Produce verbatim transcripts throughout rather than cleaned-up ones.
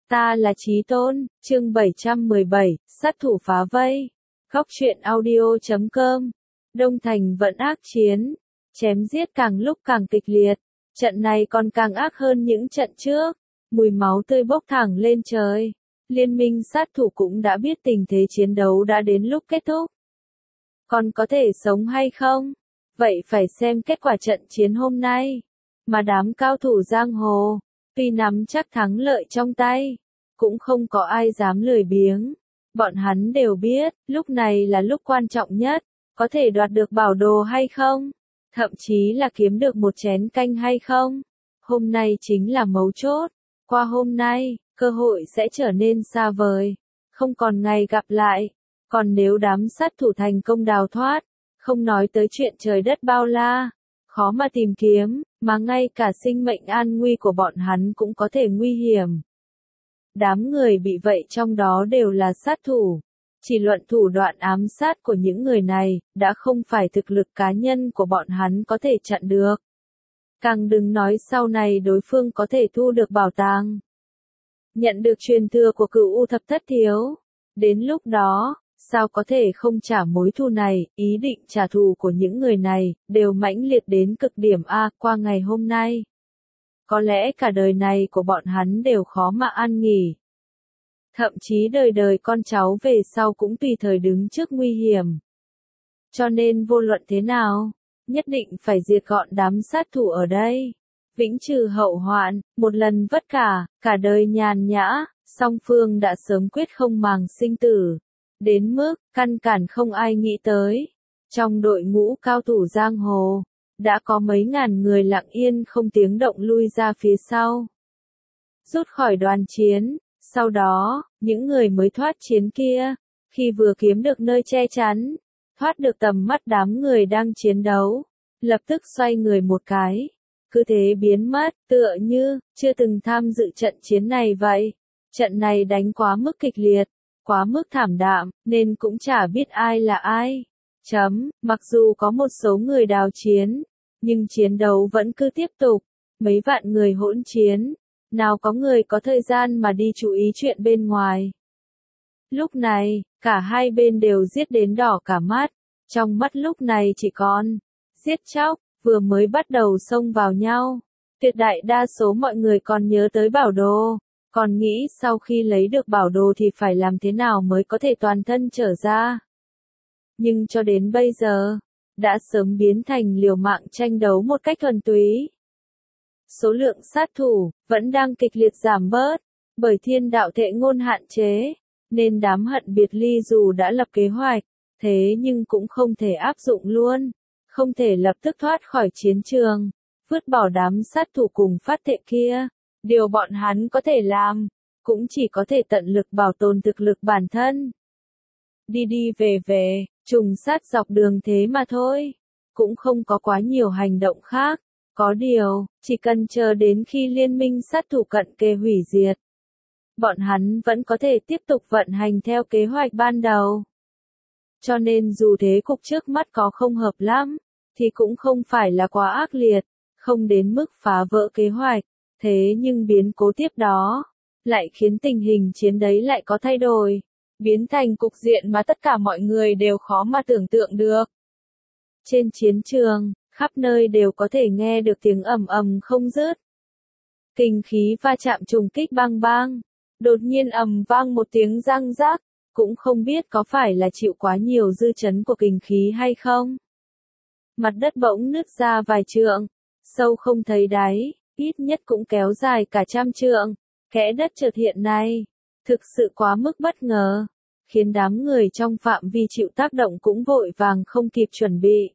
Ta là Chí Tôn, chương bảy trăm mười bảy, sát thủ phá vây. Góc truyện audio chấm com. Đông Thành vẫn ác chiến, chém giết càng lúc càng kịch liệt. Trận này còn càng ác hơn những trận trước, mùi máu tươi bốc thẳng lên trời. Liên minh sát thủ cũng đã biết tình thế chiến đấu đã đến lúc kết thúc. Còn có thể sống hay không? Vậy phải xem kết quả trận chiến hôm nay. Mà đám cao thủ giang hồ, tuy nắm chắc thắng lợi trong tay, cũng không có ai dám lười biếng. Bọn hắn đều biết, lúc này là lúc quan trọng nhất, có thể đoạt được bảo đồ hay không, thậm chí là kiếm được một chén canh hay không. Hôm nay chính là mấu chốt, qua hôm nay, cơ hội sẽ trở nên xa vời, không còn ngày gặp lại. Còn nếu đám sát thủ thành công đào thoát, không nói tới chuyện trời đất bao la, khó mà tìm kiếm, mà ngay cả sinh mệnh an nguy của bọn hắn cũng có thể nguy hiểm. Đám người bị vậy trong đó đều là sát thủ. Chỉ luận thủ đoạn ám sát của những người này, đã không phải thực lực cá nhân của bọn hắn có thể chặn được. Càng đừng nói sau này đối phương có thể thu được bảo tàng, nhận được truyền thừa của Cửu U Thập Thất Thiếu. Đến lúc đó, sao có thể không trả mối thù này, ý định trả thù của những người này, đều mãnh liệt đến cực điểm a. Qua ngày hôm nay, có lẽ cả đời này của bọn hắn đều khó mà an nghỉ. Thậm chí đời đời con cháu về sau cũng tùy thời đứng trước nguy hiểm. Cho nên vô luận thế nào, nhất định phải diệt gọn đám sát thủ ở đây. Vĩnh trừ hậu hoạn, một lần vất cả, cả đời nhàn nhã, song phương đã sớm quyết không màng sinh tử. Đến mức, căn cản không ai nghĩ tới. Trong đội ngũ cao thủ giang hồ, đã có mấy ngàn người lặng yên không tiếng động lui ra phía sau, rút khỏi đoàn chiến. Sau đó, những người mới thoát chiến kia, khi vừa kiếm được nơi che chắn, thoát được tầm mắt đám người đang chiến đấu, lập tức xoay người một cái, cứ thế biến mất, tựa như chưa từng tham dự trận chiến này vậy. Trận này đánh quá mức kịch liệt, quá mức thảm đạm, nên cũng chả biết ai là ai. Chấm, mặc dù có một số người đào chiến, nhưng chiến đấu vẫn cứ tiếp tục. Mấy vạn người hỗn chiến, nào có người có thời gian mà đi chú ý chuyện bên ngoài. Lúc này, cả hai bên đều giết đến đỏ cả mắt, trong mắt lúc này chỉ còn giết chóc. Vừa mới bắt đầu xông vào nhau, tuyệt đại đa số mọi người còn nhớ tới bảo đồ, còn nghĩ sau khi lấy được bảo đồ thì phải làm thế nào mới có thể toàn thân trở ra. Nhưng cho đến bây giờ, đã sớm biến thành liều mạng tranh đấu một cách thuần túy. Số lượng sát thủ vẫn đang kịch liệt giảm bớt, bởi thiên đạo thệ ngôn hạn chế, nên đám hận biệt ly dù đã lập kế hoạch, thế nhưng cũng không thể áp dụng luôn, không thể lập tức thoát khỏi chiến trường, vứt bỏ đám sát thủ cùng phát thệ kia. Điều bọn hắn có thể làm, cũng chỉ có thể tận lực bảo tồn thực lực bản thân. Đi đi về về, trùng sát dọc đường thế mà thôi, cũng không có quá nhiều hành động khác. Có điều, chỉ cần chờ đến khi liên minh sát thủ cận kề hủy diệt, bọn hắn vẫn có thể tiếp tục vận hành theo kế hoạch ban đầu. Cho nên dù thế cục trước mắt có không hợp lắm, thì cũng không phải là quá ác liệt, không đến mức phá vỡ kế hoạch. Thế nhưng biến cố tiếp đó, lại khiến tình hình chiến đấy lại có thay đổi, biến thành cục diện mà tất cả mọi người đều khó mà tưởng tượng được. Trên chiến trường, khắp nơi đều có thể nghe được tiếng ầm ầm không dứt. Kinh khí va chạm trùng kích bang bang, đột nhiên ầm vang một tiếng răng rác, cũng không biết có phải là chịu quá nhiều dư chấn của kinh khí hay không. Mặt đất bỗng nứt ra vài trượng, sâu không thấy đáy, ít nhất cũng kéo dài cả trăm trượng. Kẽ đất chợt hiện này, thực sự quá mức bất ngờ, khiến đám người trong phạm vi chịu tác động cũng vội vàng không kịp chuẩn bị.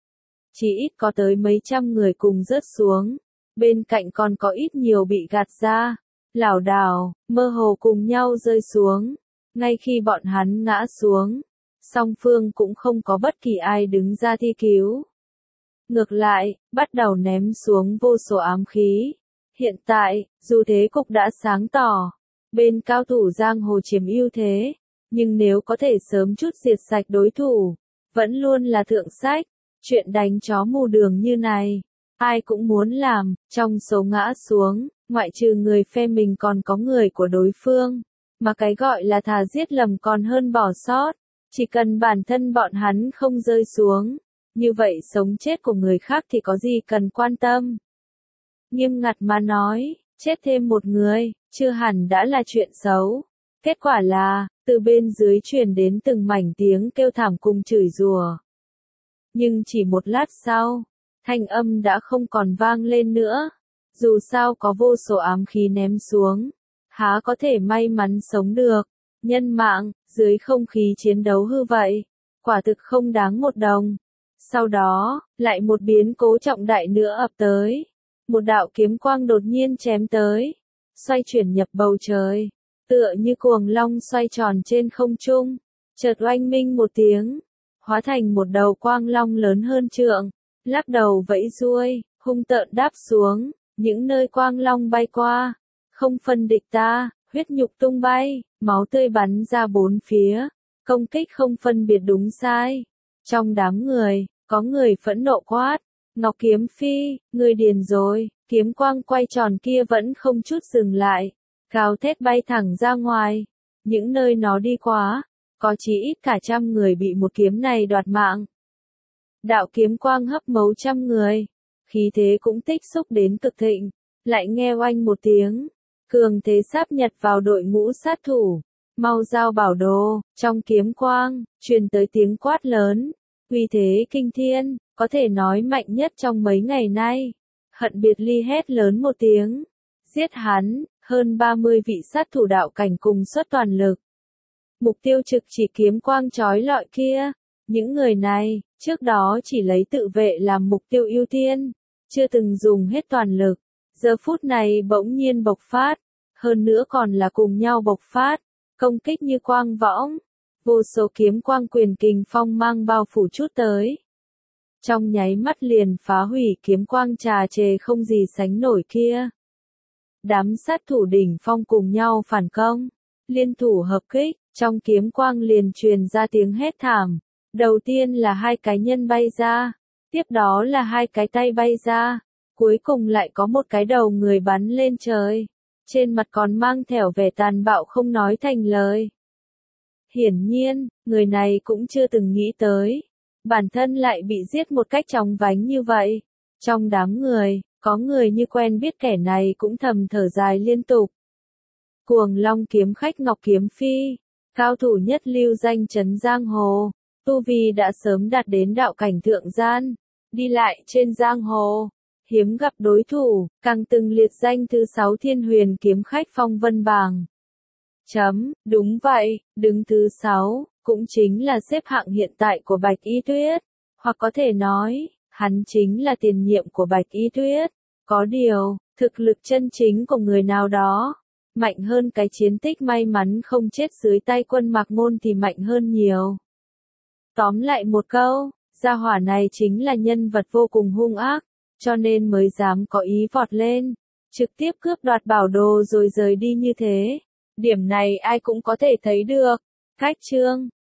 Chỉ ít có tới mấy trăm người cùng rớt xuống, bên cạnh còn có ít nhiều bị gạt ra, lảo đảo, mơ hồ cùng nhau rơi xuống. Ngay khi bọn hắn ngã xuống, song phương cũng không có bất kỳ ai đứng ra thi cứu. Ngược lại, bắt đầu ném xuống vô số ám khí. Hiện tại, dù thế cục đã sáng tỏ, bên cao thủ giang hồ chiếm ưu thế, nhưng nếu có thể sớm chút diệt sạch đối thủ, vẫn luôn là thượng sách. Chuyện đánh chó mù đường như này, ai cũng muốn làm. Trong số ngã xuống, ngoại trừ người phe mình còn có người của đối phương, mà cái gọi là thà giết lầm còn hơn bỏ sót, chỉ cần bản thân bọn hắn không rơi xuống, như vậy sống chết của người khác thì có gì cần quan tâm. Nghiêm ngặt mà nói, chết thêm một người, chưa hẳn đã là chuyện xấu. Kết quả là, từ bên dưới truyền đến từng mảnh tiếng kêu thảm cùng chửi rủa. Nhưng chỉ một lát sau, thanh âm đã không còn vang lên nữa. Dù sao có vô số ám khí ném xuống, há có thể may mắn sống được. Nhân mạng, dưới không khí chiến đấu hư vậy, quả thực không đáng một đồng. Sau đó, lại một biến cố trọng đại nữa ập tới. Một đạo kiếm quang đột nhiên chém tới, xoay chuyển nhập bầu trời, tựa như cuồng long xoay tròn trên không trung, chợt oanh minh một tiếng, hóa thành một đầu quang long lớn hơn trượng, lắc đầu vẫy ruôi, hung tợn đáp xuống, những nơi quang long bay qua, không phân địch ta, huyết nhục tung bay, máu tươi bắn ra bốn phía, công kích không phân biệt đúng sai. Trong đám người, có người phẫn nộ quát, Ngọc Kiếm Phi, ngươi điền rồi, kiếm quang quay tròn kia vẫn không chút dừng lại, gào thét bay thẳng ra ngoài, những nơi nó đi qua, có chí ít cả trăm người bị một kiếm này đoạt mạng. Đạo kiếm quang hấp mấu trăm người, khí thế cũng tích xúc đến cực thịnh, lại nghe oanh một tiếng, cường thế sáp nhật vào đội ngũ sát thủ, mau giao bảo đồ, trong kiếm quang, truyền tới tiếng quát lớn, uy thế kinh thiên, có thể nói mạnh nhất trong mấy ngày nay. Hận Biệt Ly hét lớn một tiếng, giết hắn, hơn ba mươi vị sát thủ đạo cảnh cùng xuất toàn lực. Mục tiêu trực chỉ kiếm quang chói lọi kia, những người này, trước đó chỉ lấy tự vệ làm mục tiêu ưu tiên, chưa từng dùng hết toàn lực, giờ phút này bỗng nhiên bộc phát, hơn nữa còn là cùng nhau bộc phát, công kích như quang võng, vô số kiếm quang quyền kình phong mang bao phủ chút tới. Trong nháy mắt liền phá hủy kiếm quang trà trề không gì sánh nổi kia. Đám sát thủ đỉnh phong cùng nhau phản công, liên thủ hợp kích, trong kiếm quang liền truyền ra tiếng hét thảm. Đầu tiên là hai cái nhân bay ra, tiếp đó là hai cái tay bay ra, cuối cùng lại có một cái đầu người bắn lên trời, trên mặt còn mang theo vẻ tàn bạo không nói thành lời. Hiển nhiên, người này cũng chưa từng nghĩ tới, bản thân lại bị giết một cách chóng vánh như vậy. Trong đám người, có người như quen biết kẻ này cũng thầm thở dài liên tục. Cuồng Long kiếm khách Ngọc Kiếm Phi, cao thủ nhất lưu danh chấn giang hồ, tu vi đã sớm đạt đến đạo cảnh thượng gian, đi lại trên giang hồ, hiếm gặp đối thủ, càng từng liệt danh thứ sáu thiên huyền kiếm khách phong vân bảng. Chấm, đúng vậy, đứng thứ sáu, cũng chính là xếp hạng hiện tại của Bạch Y Tuyết, hoặc có thể nói, hắn chính là tiền nhiệm của Bạch Y Tuyết. Có điều, thực lực chân chính của người nào đó, mạnh hơn cái chiến tích may mắn không chết dưới tay quân Mạc Ngôn thì mạnh hơn nhiều. Tóm lại một câu, gia hỏa này chính là nhân vật vô cùng hung ác, cho nên mới dám có ý vọt lên, trực tiếp cướp đoạt bảo đồ rồi rời đi như thế. Điểm này ai cũng có thể thấy được. Cách chương